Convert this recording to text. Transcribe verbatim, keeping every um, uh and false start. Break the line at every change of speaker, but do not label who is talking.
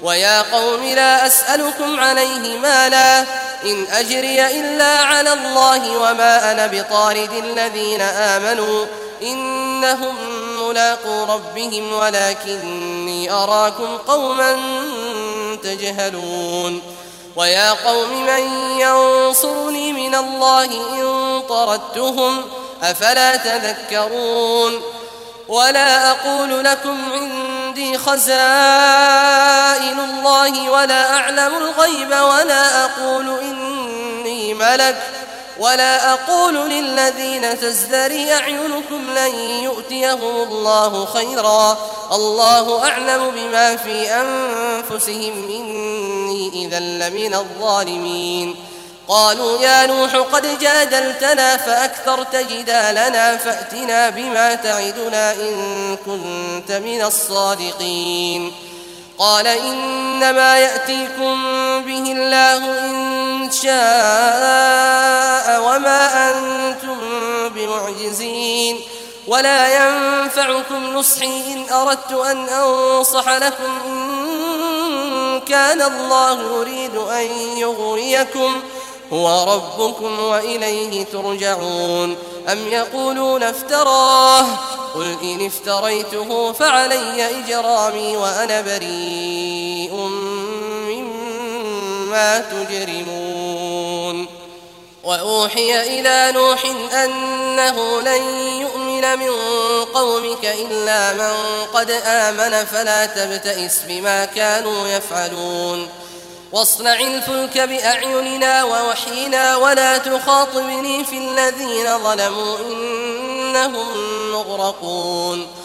ويا قوم لا أسألكم عليه مالا إن أجري إلا على الله وما أنا بطارد الذين آمنوا إنهم ملاقو ربهم ولكني أراكم قوما تجهلون ويا قوم من ينصرني من الله إن طردتهم أفلا تذكرون ولا أقول لكم عندي خزائن الله ولا أعلم الغيب ولا أقول إني ملك ولا أقول للذين تزدري أعينكم لن يؤتيهم الله خيرا الله أعلم بما في أنفسهم إني إذا لمن الظالمين قالوا يا نوح قد جادلتنا فأكثرت جدالنا فأتنا بما تعدنا إن كنت من الصادقين قال إنما يأتيكم به الله إن شاء وما أنتم بمعجزين ولا ينفعكم نصحي إن أردت أن أنصح لكم إن كان الله يريد أن يغويكم هو ربكم وإليه ترجعون أم يقولون افتراه قل إن افتريته فعلي إجرامي وأنا بريء مما تجرمون وأوحي إلى نوح أنه لن يؤمن من قومك إلا من قد آمن فلا تبتئس بما كانوا يفعلون واصنع الفلك بأعيننا ووحينا ولا تخاطبني في الذين ظلموا إنهم مغرقون